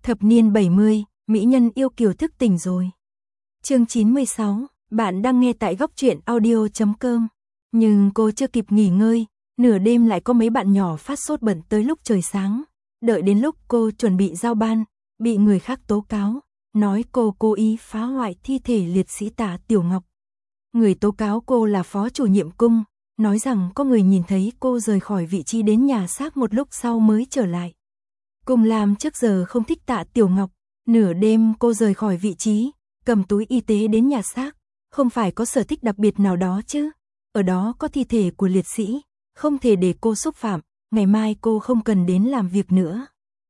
Thập niên 70, mỹ nhân yêu kiều thức tỉnh rồi. Chương 96, bạn đang nghe tại góc truyện audio.com. Nhưng cô chưa kịp nghỉ ngơi, nửa đêm lại có mấy bạn nhỏ phát sốt bẩn tới lúc trời sáng. Đợi đến lúc cô chuẩn bị giao ban, bị người khác tố cáo, nói cô cố ý phá hoại thi thể liệt sĩ Tạ Tiểu Ngọc. Người tố cáo cô là phó chủ nhiệm cung, nói rằng có người nhìn thấy cô rời khỏi vị trí đến nhà xác một lúc sau mới trở lại. Cung Lam trước giờ không thích Tạ Tiểu Ngọc, nửa đêm cô rời khỏi vị trí, cầm túi y tế đến nhà xác, không phải có sở thích đặc biệt nào đó chứ. Ở đó có thi thể của liệt sĩ, không thể để cô xúc phạm, ngày mai cô không cần đến làm việc nữa.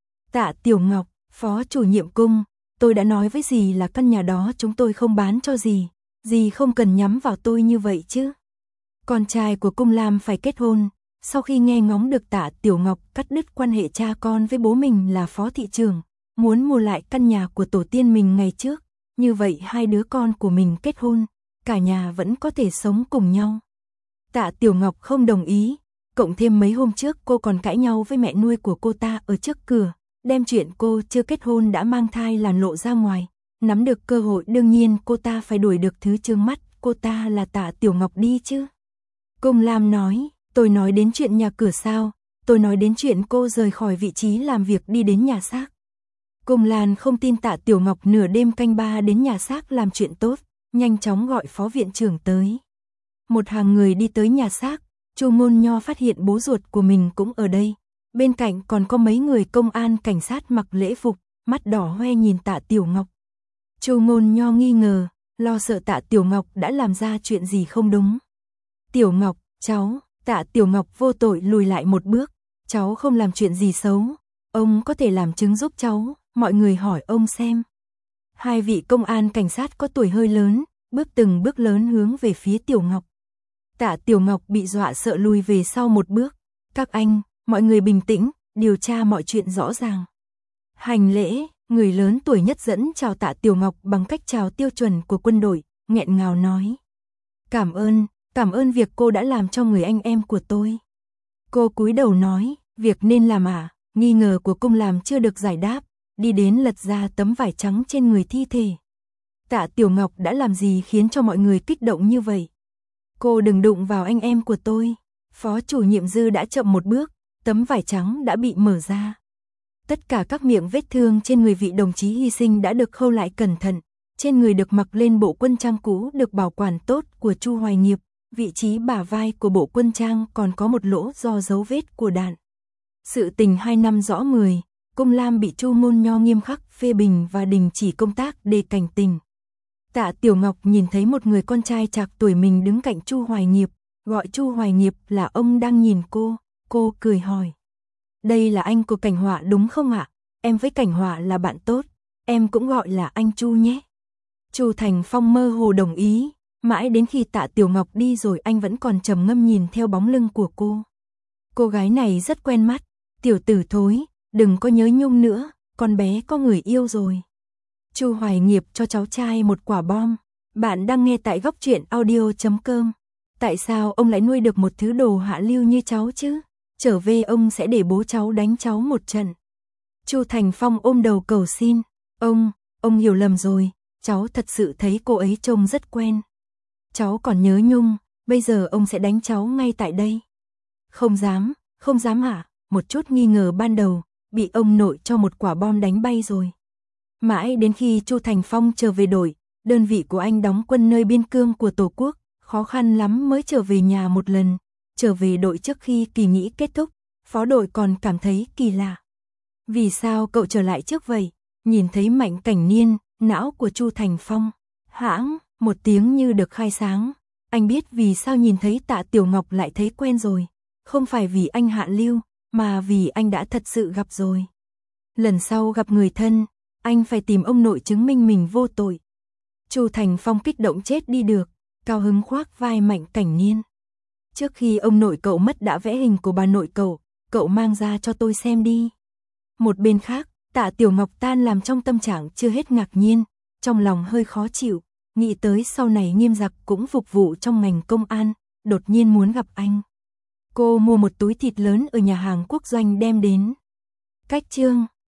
Tạ Tiểu Ngọc, phó chủ nhiệm cung, tôi đã nói với dì là căn nhà đó chúng tôi không bán cho dì, dì không cần nhắm vào tôi như vậy chứ. Con trai của Cung Lam phải kết hôn, sau khi nghe ngóng được Tạ Tiểu Ngọc cắt đứt quan hệ cha con với bố mình là phó thị trưởng, muốn mua lại căn nhà của tổ tiên mình ngày trước, như vậy hai đứa con của mình kết hôn, cả nhà vẫn có thể sống cùng nhau. Tạ Tiểu Ngọc không đồng ý, cộng thêm mấy hôm trước cô còn cãi nhau với mẹ nuôi của cô ta ở trước cửa, đem chuyện cô chưa kết hôn đã mang thai làn lộ ra ngoài. Nắm được cơ hội đương nhiên cô ta phải đuổi được thứ chướng mắt cô ta là Tạ Tiểu Ngọc đi chứ. Cung Lam nói, tôi nói đến chuyện nhà cửa sao, tôi nói đến chuyện cô rời khỏi vị trí làm việc đi đến nhà xác. Cung Lan không tin Tạ Tiểu Ngọc nửa đêm canh ba đến nhà xác làm chuyện tốt, nhanh chóng gọi phó viện trưởng tới. Một hàng người đi tới nhà xác, Chu Ngôn Nho phát hiện bố ruột của mình cũng ở đây. Bên cạnh còn có mấy người công an cảnh sát mặc lễ phục, mắt đỏ hoe nhìn Tạ Tiểu Ngọc. Chu Ngôn Nho nghi ngờ, lo sợ Tạ Tiểu Ngọc đã làm ra chuyện gì không đúng. Tiểu Ngọc, cháu, Tạ Tiểu Ngọc vô tội lùi lại một bước, cháu không làm chuyện gì xấu, ông có thể làm chứng giúp cháu, mọi người hỏi ông xem. Hai vị công an cảnh sát có tuổi hơi lớn, bước từng bước lớn hướng về phía Tiểu Ngọc. Tạ Tiểu Ngọc bị dọa sợ lùi về sau một bước, các anh, mọi người bình tĩnh, điều tra mọi chuyện rõ ràng. Hành lễ, người lớn tuổi nhất dẫn chào Tạ Tiểu Ngọc bằng cách chào tiêu chuẩn của quân đội, nghẹn ngào nói. Cảm ơn việc cô đã làm cho người anh em của tôi. Cô cúi đầu nói, việc nên làm à, nghi ngờ của Cung Lam chưa được giải đáp, đi đến lật ra tấm vải trắng trên người thi thể. Tạ Tiểu Ngọc đã làm gì khiến cho mọi người kích động như vậy? Cô đừng đụng vào anh em của tôi. Phó chủ nhiệm Dư đã chậm một bước, tấm vải trắng đã bị mở ra. Tất cả các miệng vết thương trên người vị đồng chí hy sinh đã được khâu lại cẩn thận, trên người được mặc lên bộ quân trang cũ được bảo quản tốt của Chu Hoài Nghiệp, vị trí bả vai của bộ quân trang còn có một lỗ do dấu vết của đạn. Sự tình 2 năm rõ 10, Cung Lam bị Chu Ngôn Nho nghiêm khắc phê bình và đình chỉ công tác để cảnh tình. Tạ Tiểu Ngọc nhìn thấy một người con trai trạc tuổi mình đứng cạnh Chu Hoài Nghiệp, gọi Chu Hoài Nghiệp là ông đang nhìn cô cười hỏi. Đây là anh của Cảnh Họa đúng không ạ? Em với Cảnh Họa là bạn tốt, em cũng gọi là anh Chu nhé. Chu Thành Phong mơ hồ đồng ý, mãi đến khi Tạ Tiểu Ngọc đi rồi anh vẫn còn trầm ngâm nhìn theo bóng lưng của cô. Cô gái này rất quen mắt, tiểu tử thối, đừng có nhớ nhung nữa, con bé có người yêu rồi. Chu Hoài Nghiệp cho cháu trai một quả bom. Bạn đang nghe tại góc truyện audio.com. Tại sao ông lại nuôi được một thứ đồ hạ lưu như cháu chứ? Trở về ông sẽ để bố cháu đánh cháu một trận. Chu Thành Phong ôm đầu cầu xin. Ông hiểu lầm rồi, cháu thật sự thấy cô ấy trông rất quen. Cháu còn nhớ nhung, bây giờ ông sẽ đánh cháu ngay tại đây. Không dám hả? Một chút nghi ngờ ban đầu, bị ông nội cho một quả bom đánh bay rồi. Mãi đến khi Chu Thành Phong trở về đội, đơn vị của anh đóng quân nơi biên cương của Tổ quốc, khó khăn lắm mới trở về nhà một lần. Trở về đội trước khi kỳ nghỉ kết thúc, phó đội còn cảm thấy kỳ lạ. Vì sao cậu trở lại trước vậy? Nhìn thấy Mạnh Cảnh Niên, não của Chu Thành Phong hãng, một tiếng như được khai sáng. Anh biết vì sao nhìn thấy Tạ Tiểu Ngọc lại thấy quen rồi. Không phải vì anh hạ lưu, mà vì anh đã thật sự gặp rồi. Lần sau gặp người thân, anh phải tìm ông nội chứng minh mình vô tội. Chu Thành Phong kích động chết đi được, cao hứng khoác vai Mạnh Cảnh Niên. Trước khi ông nội cậu mất đã vẽ hình của bà nội cậu mang ra cho tôi xem đi. Một bên khác, Tạ Tiểu Ngọc tan làm trong tâm trạng chưa hết ngạc nhiên, trong lòng hơi khó chịu, nghĩ tới sau này Nghiêm Giặc cũng phục vụ trong ngành công an, đột nhiên muốn gặp anh. Cô mua một túi thịt lớn ở nhà hàng Quốc Doanh đem đến. Cách chương